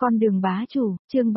Con đường bá chủ, chương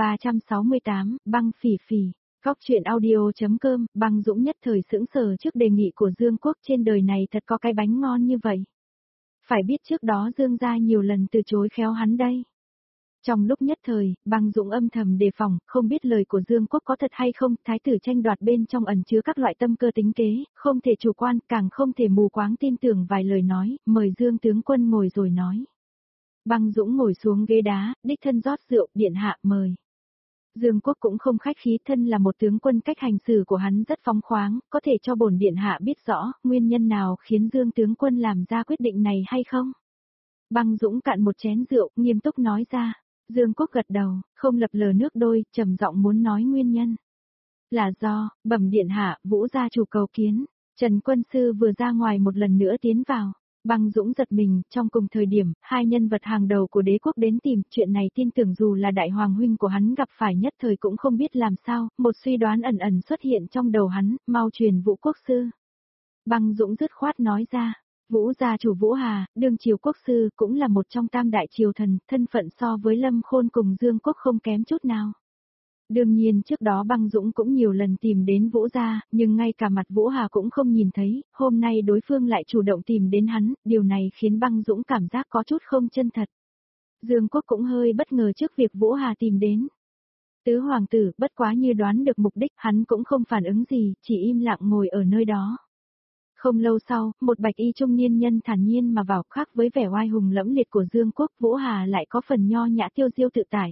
368, băng phỉ phỉ. Góc truyện audio.com, Băng Dũng nhất thời sững sờ trước đề nghị của Dương Quốc, trên đời này thật có cái bánh ngon như vậy. Phải biết trước đó Dương gia nhiều lần từ chối khéo hắn đây. Trong lúc nhất thời, Băng Dũng âm thầm đề phòng, không biết lời của Dương Quốc có thật hay không, thái tử tranh đoạt bên trong ẩn chứa các loại tâm cơ tính kế, không thể chủ quan, càng không thể mù quáng tin tưởng vài lời nói, mời Dương tướng quân ngồi rồi nói. Băng Dũng ngồi xuống ghế đá, đích thân rót rượu, điện hạ mời. Dương Quốc cũng không khách khí, thân là một tướng quân, cách hành xử của hắn rất phóng khoáng, có thể cho bổn điện hạ biết rõ, nguyên nhân nào khiến Dương tướng quân làm ra quyết định này hay không? Băng Dũng cạn một chén rượu, nghiêm túc nói ra. Dương Quốc gật đầu, không lập lờ nước đôi, trầm giọng muốn nói nguyên nhân. Là do, bẩm điện hạ, Vũ gia chủ cầu kiến. Trần quân sư vừa ra ngoài một lần nữa tiến vào. Băng Dũng giật mình, trong cùng thời điểm, hai nhân vật hàng đầu của đế quốc đến tìm, chuyện này tin tưởng dù là đại hoàng huynh của hắn gặp phải nhất thời cũng không biết làm sao, một suy đoán ẩn ẩn xuất hiện trong đầu hắn, mau truyền Vũ quốc sư. Băng Dũng dứt khoát nói ra, Vũ gia chủ Vũ Hà, đương triều quốc sư, cũng là một trong tam đại triều thần, thân phận so với Lâm Khôn cùng Dương Quốc không kém chút nào. Đương nhiên trước đó Băng Dũng cũng nhiều lần tìm đến Vũ gia, nhưng ngay cả mặt Vũ Hà cũng không nhìn thấy, hôm nay đối phương lại chủ động tìm đến hắn, điều này khiến Băng Dũng cảm giác có chút không chân thật. Dương Quốc cũng hơi bất ngờ trước việc Vũ Hà tìm đến. Tứ hoàng tử, bất quá như đoán được mục đích, hắn cũng không phản ứng gì, chỉ im lặng ngồi ở nơi đó. Không lâu sau, một bạch y trung niên nhân thản nhiên mà vào, khác với vẻ oai hùng lẫm liệt của Dương Quốc, Vũ Hà lại có phần nho nhã tiêu diêu tự tại.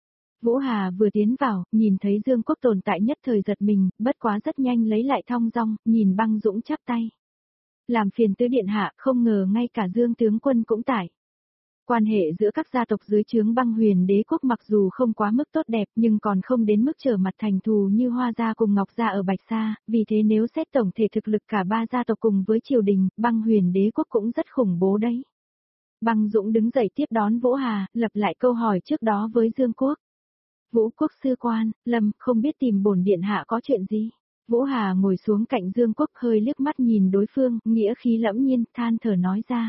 Vũ Hà vừa tiến vào, nhìn thấy Dương Quốc tồn tại nhất thời giật mình, bất quá rất nhanh lấy lại thong dong, nhìn Băng Dũng chắp tay. Làm phiền tứ điện hạ, không ngờ ngay cả Dương tướng quân cũng tại. Quan hệ giữa các gia tộc dưới trướng Băng Huyền đế quốc mặc dù không quá mức tốt đẹp nhưng còn không đến mức trở mặt thành thù như Hoa gia cùng Ngọc gia ở Bạch Sa, vì thế nếu xét tổng thể thực lực cả ba gia tộc cùng với triều đình, Băng Huyền đế quốc cũng rất khủng bố đấy. Băng Dũng đứng dậy tiếp đón Vũ Hà, lặp lại câu hỏi trước đó với Dương Quốc. Vũ quốc sư quan, Lâm, không biết tìm bổn điện hạ có chuyện gì? Vũ Hà ngồi xuống cạnh Dương Quốc hơi liếc mắt nhìn đối phương, nghĩa khí lẫm nhiên, than thở nói ra.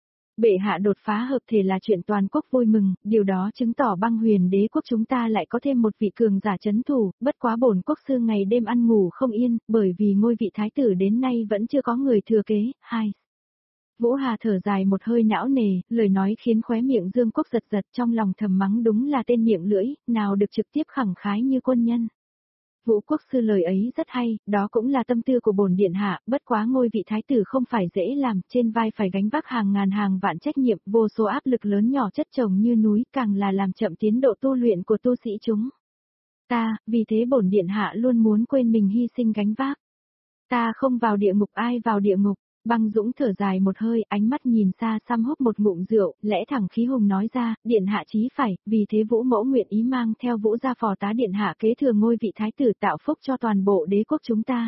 Bệ hạ đột phá hợp thể là chuyện toàn quốc vui mừng, điều đó chứng tỏ Băng Huyền đế quốc chúng ta lại có thêm một vị cường giả chấn thủ, bất quá bổn quốc sư ngày đêm ăn ngủ không yên, bởi vì ngôi vị thái tử đến nay vẫn chưa có người thừa kế. Hai. Vũ Hà thở dài một hơi não nề, lời nói khiến khóe miệng Dương Quốc giật giật, trong lòng thầm mắng đúng là tên miệng lưỡi, nào được trực tiếp khẳng khái như quân nhân. Vũ quốc sư lời ấy rất hay, đó cũng là tâm tư của bổn điện hạ, bất quá ngôi vị thái tử không phải dễ làm, trên vai phải gánh vác hàng ngàn hàng vạn trách nhiệm, vô số áp lực lớn nhỏ chất chồng như núi, càng là làm chậm tiến độ tu luyện của tu sĩ chúng. Vì thế bổn điện hạ luôn muốn quên mình hy sinh gánh vác. Ta không vào địa ngục ai vào địa ngục. Băng Dũng thở dài một hơi, ánh mắt nhìn xa xăm húp một ngụm rượu, lẽ thẳng khí hùng nói ra, điện hạ chí phải, vì thế Vũ mẫu nguyện ý mang theo Vũ gia phò tá điện hạ kế thừa ngôi vị thái tử tạo phúc cho toàn bộ đế quốc chúng ta.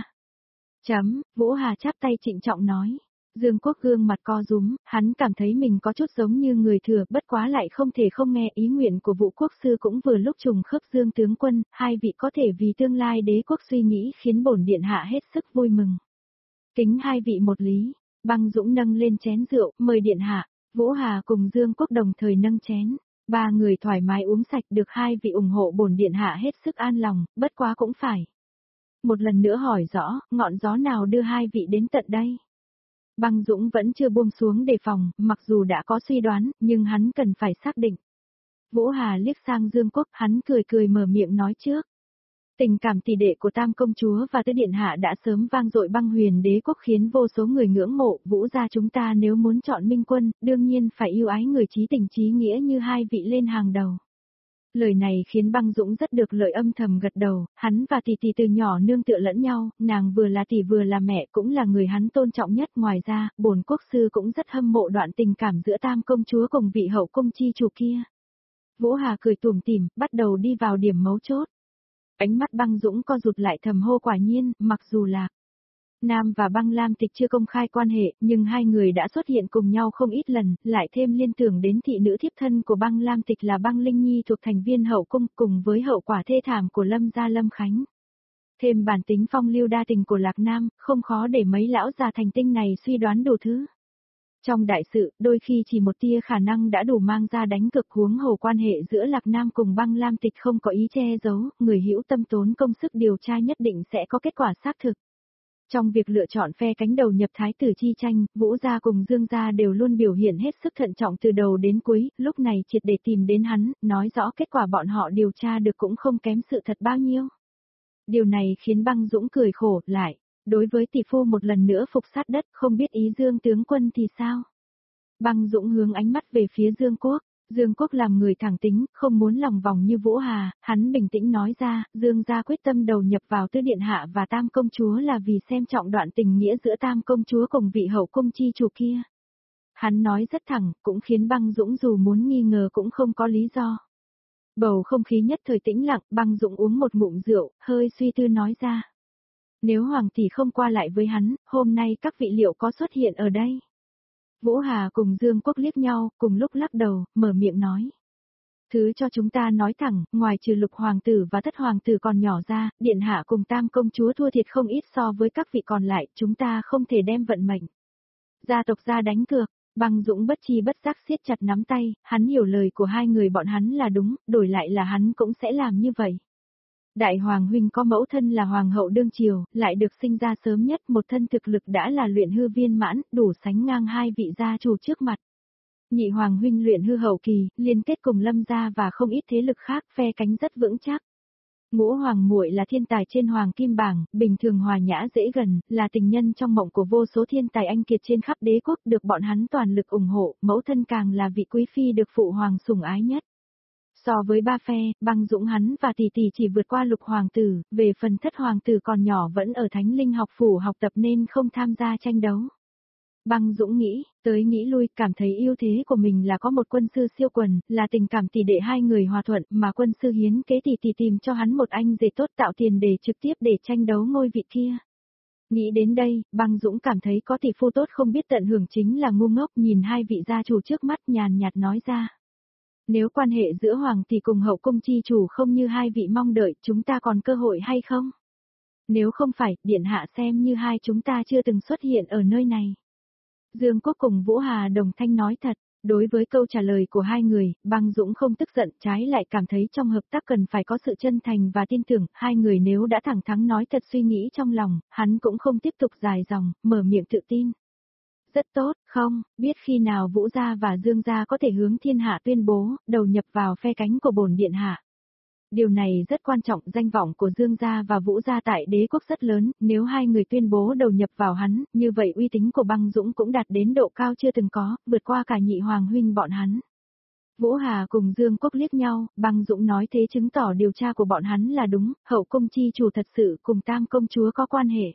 Vũ Hà chắp tay trịnh trọng nói. Dương Quốc gương mặt co rúm, hắn cảm thấy mình có chút giống như người thừa, bất quá lại không thể không nghe ý nguyện của Vũ quốc sư cũng vừa lúc trùng khớp. Dương tướng quân, hai vị có thể vì tương lai đế quốc suy nghĩ khiến bổn điện hạ hết sức vui mừng. Kính hai vị một lý, Băng Dũng nâng lên chén rượu, mời điện hạ. Vũ Hà cùng Dương Quốc đồng thời nâng chén. Ba người thoải mái uống sạch, được hai vị ủng hộ bổn điện hạ hết sức an lòng, bất quá cũng phải. Một lần nữa hỏi rõ, ngọn gió nào đưa hai vị đến tận đây? Băng Dũng vẫn chưa buông xuống đề phòng, mặc dù đã có suy đoán, nhưng hắn cần phải xác định. Vũ Hà liếc sang Dương Quốc, hắn cười cười mở miệng nói trước. Tình cảm tỷ đệ của Tam công chúa và Tứ điện hạ đã sớm vang dội Băng Huyền đế quốc khiến vô số người ngưỡng mộ, Vũ gia chúng ta nếu muốn chọn minh quân, đương nhiên phải yêu ái người chí tình chí nghĩa như hai vị lên hàng đầu. Lời này khiến Băng Dũng rất được lợi, âm thầm gật đầu, hắn và tỷ tỷ từ nhỏ nương tựa lẫn nhau, nàng vừa là tỷ vừa là mẹ, cũng là người hắn tôn trọng nhất. Ngoài ra, bổn quốc sư cũng rất hâm mộ đoạn tình cảm giữa Tam công chúa cùng vị hậu cung chi chủ kia. Vũ Hà cười tủm tỉm, bắt đầu đi vào điểm mấu chốt. Ánh mắt Băng Dũng co rụt lại, thầm hô quả nhiên, mặc dù là Nam và Băng Lam Tịch chưa công khai quan hệ, nhưng hai người đã xuất hiện cùng nhau không ít lần, lại thêm liên tưởng đến thị nữ thiếp thân của Băng Lam Tịch là Băng Linh Nhi thuộc thành viên hậu cung, cùng với hậu quả thê thảm của Lâm gia Lâm Khánh. Thêm bản tính phong lưu đa tình của Lạc Nam, không khó để mấy lão già thành tinh này suy đoán đủ thứ. Trong đại sự, đôi khi chỉ một tia khả năng đã đủ mang ra đánh cực, huống hồ quan hệ giữa Lạc Nam cùng Băng Lam Tịch không có ý che giấu, người hữu tâm tốn công sức điều tra nhất định sẽ có kết quả xác thực. Trong việc lựa chọn phe cánh đầu nhập thái tử chi tranh, Vũ gia cùng Dương gia đều luôn biểu hiện hết sức thận trọng từ đầu đến cuối, lúc này triệt để tìm đến hắn, nói rõ kết quả bọn họ điều tra được cũng không kém sự thật bao nhiêu. Điều này khiến Băng Dũng cười khổ lại. Đối với tỷ phu một lần nữa phục sát đất, không biết ý Dương tướng quân thì sao? Băng Dũng hướng ánh mắt về phía Dương Quốc. Dương Quốc làm người thẳng tính, không muốn lòng vòng như Vũ Hà, hắn bình tĩnh nói ra, Dương gia quyết tâm đầu nhập vào Tứ Điện Hạ và Tam Công Chúa là vì xem trọng đoạn tình nghĩa giữa Tam Công Chúa cùng vị hậu cung chi chủ kia. Hắn nói rất thẳng, cũng khiến Băng Dũng dù muốn nghi ngờ cũng không có lý do. Bầu không khí nhất thời tĩnh lặng, Băng Dũng uống một ngụm rượu, hơi suy tư nói ra. Nếu Hoàng tỷ không qua lại với hắn, hôm nay các vị liệu có xuất hiện ở đây? Vũ Hà cùng Dương Quốc liếc nhau, cùng lúc lắc đầu, mở miệng nói. Thứ cho chúng ta nói thẳng, ngoài trừ Lục Hoàng tử và Thất Hoàng tử còn nhỏ ra, Điện Hạ cùng Tam Công Chúa thua thiệt không ít so với các vị còn lại, chúng ta không thể đem vận mệnh gia tộc ra đánh cược. Băng Dũng bất chi bất giác siết chặt nắm tay, hắn hiểu lời của hai người bọn hắn là đúng, đổi lại là hắn cũng sẽ làm như vậy. Đại Hoàng huynh có mẫu thân là Hoàng hậu đương triều, lại được sinh ra sớm nhất, một thân thực lực đã là luyện hư viên mãn, đủ sánh ngang hai vị gia chủ trước mặt. Nhị Hoàng huynh luyện hư hậu kỳ, liên kết cùng Lâm gia và không ít thế lực khác, phe cánh rất vững chắc. Ngũ Hoàng muội là thiên tài trên Hoàng Kim Bảng, bình thường hòa nhã dễ gần, là tình nhân trong mộng của vô số thiên tài anh kiệt trên khắp đế quốc, được bọn hắn toàn lực ủng hộ, mẫu thân càng là vị quý phi được phụ hoàng sủng ái nhất. So với ba phe, Băng Dũng hắn và tỷ tỷ chỉ vượt qua Lục Hoàng tử, về phần Thất Hoàng tử còn nhỏ vẫn ở Thánh Linh học phủ học tập nên không tham gia tranh đấu. Băng Dũng nghĩ, tới nghĩ lui, cảm thấy ưu thế của mình là có một quân sư siêu quần, là tình cảm tỷ đệ hai người hòa thuận, mà quân sư hiến kế tỷ tỷ tìm cho hắn một anh rể tốt tạo tiền để trực tiếp để tranh đấu ngôi vị kia. Nghĩ đến đây, Băng Dũng cảm thấy có tỷ phu tốt không biết tận hưởng chính là ngu ngốc, nhìn hai vị gia chủ trước mắt nhàn nhạt nói ra. Nếu quan hệ giữa Hoàng tỷ cùng hậu cung chi chủ không như hai vị mong đợi, chúng ta còn cơ hội hay không? Nếu không phải, Điện Hạ xem như hai chúng ta chưa từng xuất hiện ở nơi này. Dương Quốc cùng Vũ Hà đồng thanh nói thật, đối với câu trả lời của hai người, Băng Dũng không tức giận, trái lại cảm thấy trong hợp tác cần phải có sự chân thành và tin tưởng, hai người nếu đã thẳng thắn nói thật suy nghĩ trong lòng, hắn cũng không tiếp tục dài dòng, mở miệng tự tin. Rất tốt, không, biết khi nào Vũ gia và Dương gia có thể hướng thiên hạ tuyên bố, đầu nhập vào phe cánh của bổn điện hạ. Điều này rất quan trọng, danh vọng của Dương gia và Vũ gia tại đế quốc rất lớn, nếu hai người tuyên bố đầu nhập vào hắn, như vậy uy tín của Băng Dũng cũng đạt đến độ cao chưa từng có, vượt qua cả nhị hoàng huynh bọn hắn. Vũ Hà cùng Dương Quốc liếc nhau, Băng Dũng nói thế chứng tỏ điều tra của bọn hắn là đúng, hậu cung chi chủ thật sự cùng Tam công chúa có quan hệ.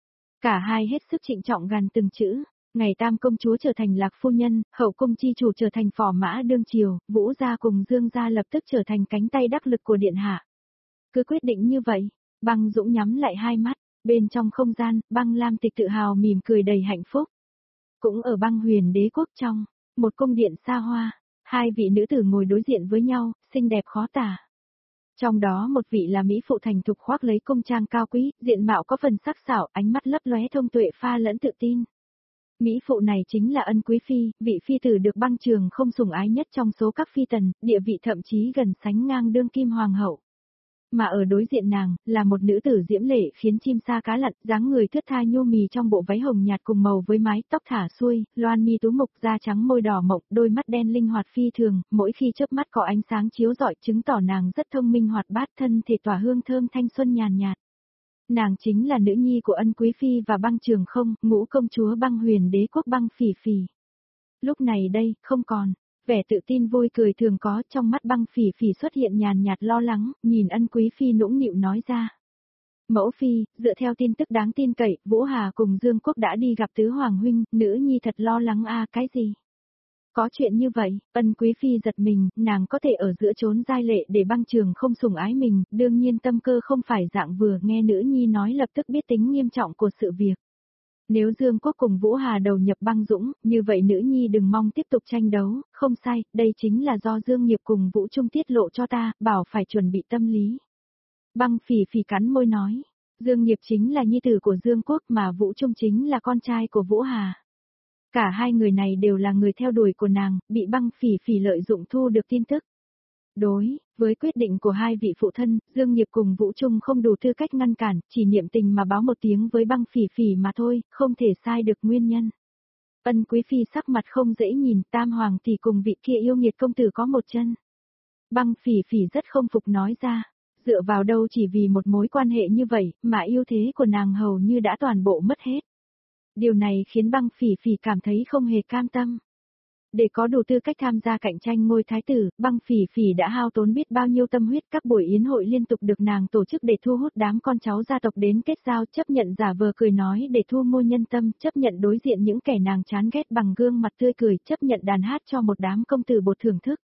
Cả hai hết sức trịnh trọng gằn từng chữ. Ngày Tam công chúa trở thành Lạc phu nhân, hậu cung chi chủ trở thành phò mã đương triều, Vũ gia cùng Dương gia lập tức trở thành cánh tay đắc lực của điện hạ. Cứ quyết định như vậy, Băng Dũng nhắm lại hai mắt, bên trong không gian, Băng Lam Tịch tự hào mỉm cười đầy hạnh phúc. Cũng ở Băng Huyền đế quốc trong, một cung điện xa hoa, hai vị nữ tử ngồi đối diện với nhau, xinh đẹp khó tả. Trong đó một vị là mỹ phụ thành thục khoác lấy cung trang cao quý, diện mạo có phần sắc sảo, ánh mắt lấp lóe thông tuệ pha lẫn tự tin. Mỹ phụ này chính là Ân Quý Phi, vị phi tử được Băng Trường không sủng ái nhất trong số các phi tần, địa vị thậm chí gần sánh ngang đương kim hoàng hậu. Mà ở đối diện nàng, là một nữ tử diễm lệ khiến chim sa cá lặn, dáng người thướt tha nhô mì trong bộ váy hồng nhạt cùng màu với mái tóc thả xuôi, loan mi tú mục, da trắng môi đỏ mộng, đôi mắt đen linh hoạt phi thường, mỗi khi chớp mắt có ánh sáng chiếu rọi chứng tỏ nàng rất thông minh hoạt bát, thân thể tỏa hương thơm thanh xuân nhàn nhạt. Nàng chính là nữ nhi của Ân Quý Phi và Băng Trường không, ngũ công chúa Băng Huyền đế quốc Băng Phỉ Phỉ. Lúc này đây, không còn, vẻ tự tin vui cười thường có trong mắt Băng Phỉ Phỉ xuất hiện nhàn nhạt lo lắng, nhìn Ân Quý Phi nũng nịu nói ra. Mẫu Phi, dựa theo tin tức đáng tin cậy, Vũ Hà cùng Dương Quốc đã đi gặp tứ hoàng huynh, nữ nhi thật lo lắng cái gì? Có chuyện như vậy, Ân Quý Phi giật mình, nàng có thể ở giữa chốn giai lệ để Băng Trường không sủng ái mình, đương nhiên tâm cơ không phải dạng vừa, nghe nữ nhi nói lập tức biết tính nghiêm trọng của sự việc. Nếu Dương Quốc cùng Vũ Hà đầu nhập Băng Dũng, như vậy nữ nhi đừng mong tiếp tục tranh đấu, không sai, đây chính là do Dương Nghiệp cùng Vũ Trung tiết lộ cho ta, bảo phải chuẩn bị tâm lý. Băng Phỉ Phỉ cắn môi nói, Dương Nghiệp chính là nhi tử của Dương Quốc mà Vũ Trung chính là con trai của Vũ Hà. Cả hai người này đều là người theo đuổi của nàng, bị băng phỉ phỉ lợi dụng thu được tin tức. Đối với quyết định của hai vị phụ thân, Dương Nghiệp cùng Vũ Trung không đủ tư cách ngăn cản, chỉ niệm tình mà báo một tiếng với băng phỉ phỉ mà thôi, không thể sai được nguyên nhân. Ân Quý Phi sắc mặt không dễ nhìn, Tam Hoàng thì cùng vị kia yêu nghiệt công tử có một chân. Băng phỉ phỉ rất không phục nói ra, dựa vào đâu chỉ vì một mối quan hệ như vậy, mà ưu thế của nàng hầu như đã toàn bộ mất hết. Điều này khiến băng phỉ phỉ cảm thấy không hề cam tâm. Để có đủ tư cách tham gia cạnh tranh ngôi thái tử, băng phỉ phỉ đã hao tốn biết bao nhiêu tâm huyết, các buổi yến hội liên tục được nàng tổ chức để thu hút đám con cháu gia tộc đến kết giao, chấp nhận giả vờ cười nói để thu mua nhân tâm, chấp nhận đối diện những kẻ nàng chán ghét bằng gương mặt tươi cười, chấp nhận đàn hát cho một đám công tử bột thưởng thức.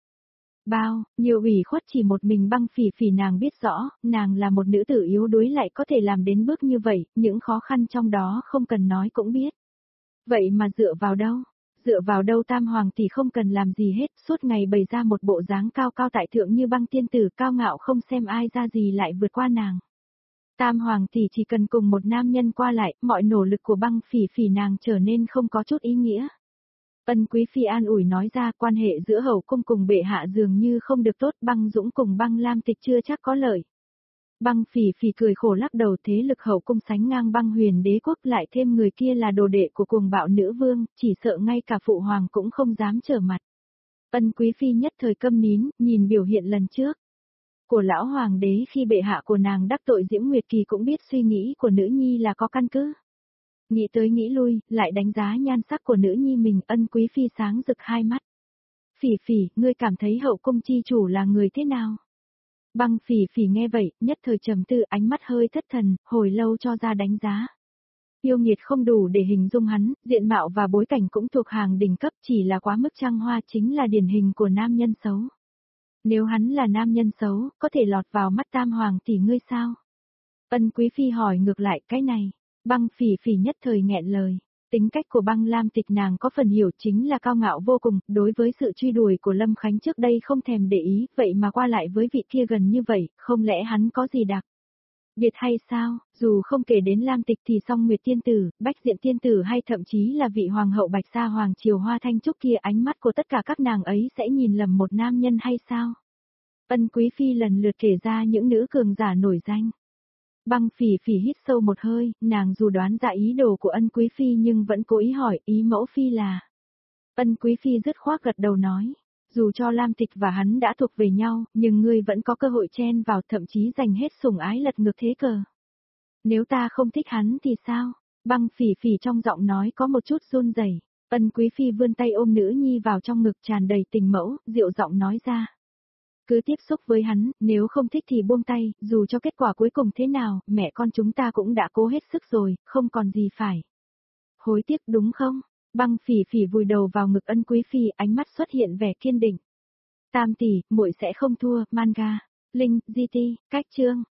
Bao nhiều ủy khuất chỉ một mình băng phỉ phỉ nàng biết rõ, nàng là một nữ tử yếu đuối lại có thể làm đến bước như vậy, những khó khăn trong đó không cần nói cũng biết. Vậy mà dựa vào đâu? Dựa vào đâu Tam Hoàng tỷ không cần làm gì hết, suốt ngày bày ra một bộ dáng cao cao tại thượng như băng tiên tử, cao ngạo không xem ai ra gì lại vượt qua nàng. Tam Hoàng tỷ chỉ cần cùng một nam nhân qua lại, mọi nỗ lực của băng phỉ phỉ nàng trở nên không có chút ý nghĩa. Ân Quý Phi an ủi nói ra, quan hệ giữa hậu cung cùng bệ hạ dường như không được tốt, băng dũng cùng băng lam tịch chưa chắc có lợi. Băng phỉ phỉ cười khổ lắc đầu, thế lực hậu cung sánh ngang băng huyền đế quốc, lại thêm người kia là đồ đệ của cuồng bạo nữ vương, chỉ sợ ngay cả phụ hoàng cũng không dám trở mặt. Ân Quý Phi nhất thời câm nín, nhìn biểu hiện lần trước của lão hoàng đế khi bệ hạ của nàng đắc tội Diễm Nguyệt Kỳ cũng biết suy nghĩ của nữ nhi là có căn cứ. Nghĩ tới nghĩ lui, lại đánh giá nhan sắc của nữ nhi mình, Ân Quý Phi sáng rực hai mắt. Phỉ phỉ, ngươi cảm thấy hậu cung chi chủ là người thế nào? Băng phỉ phỉ nghe vậy, nhất thời trầm tư, ánh mắt hơi thất thần, hồi lâu cho ra đánh giá. Yêu nghiệt không đủ để hình dung hắn, diện mạo và bối cảnh cũng thuộc hàng đỉnh cấp, chỉ là quá mức trăng hoa, chính là điển hình của nam nhân xấu. Nếu hắn là nam nhân xấu, có thể lọt vào mắt Tam Hoàng tỷ ngươi sao? Ân Quý Phi hỏi ngược lại cái này, băng phỉ phỉ nhất thời nghẹn lời. Tính cách của băng lam tịch nàng có phần hiểu, chính là cao ngạo vô cùng, đối với sự truy đuổi của Lâm Khánh trước đây không thèm để ý, vậy mà qua lại với vị kia gần như vậy, không lẽ hắn có gì đặc biệt hay sao? Dù không kể đến lam tịch thì song Nguyệt Tiên Tử, Bách Diện Tiên Tử hay thậm chí là vị hoàng hậu Bạch Sa Hoàng Triều Hoa Thanh Trúc kia, ánh mắt của tất cả các nàng ấy sẽ nhìn lầm một nam nhân hay sao? Ân Quý Phi lần lượt kể ra những nữ cường giả nổi danh. Băng phỉ phỉ hít sâu một hơi, nàng dù đoán ra ý đồ của Ân Quý Phi nhưng vẫn cố ý hỏi, ý mẫu Phi là. Ân Quý Phi dứt khoát gật đầu nói, dù cho Lam Tịch và hắn đã thuộc về nhau, nhưng ngươi vẫn có cơ hội chen vào, thậm chí giành hết sủng ái lật ngược thế cờ. Nếu ta không thích hắn thì sao? Băng phỉ phỉ trong giọng nói có một chút run rẩy. Ân Quý Phi vươn tay ôm nữ nhi vào trong ngực tràn đầy tình mẫu, dịu giọng nói ra. Cứ tiếp xúc với hắn, nếu không thích thì buông tay, dù cho kết quả cuối cùng thế nào, mẹ con chúng ta cũng đã cố hết sức rồi, không còn gì phải hối tiếc đúng không? Băng phỉ phỉ vùi đầu vào ngực Ân Quý Phi, ánh mắt xuất hiện vẻ kiên định. Tam tỷ, muội sẽ không thua, manga, Linh, GT, cách chương.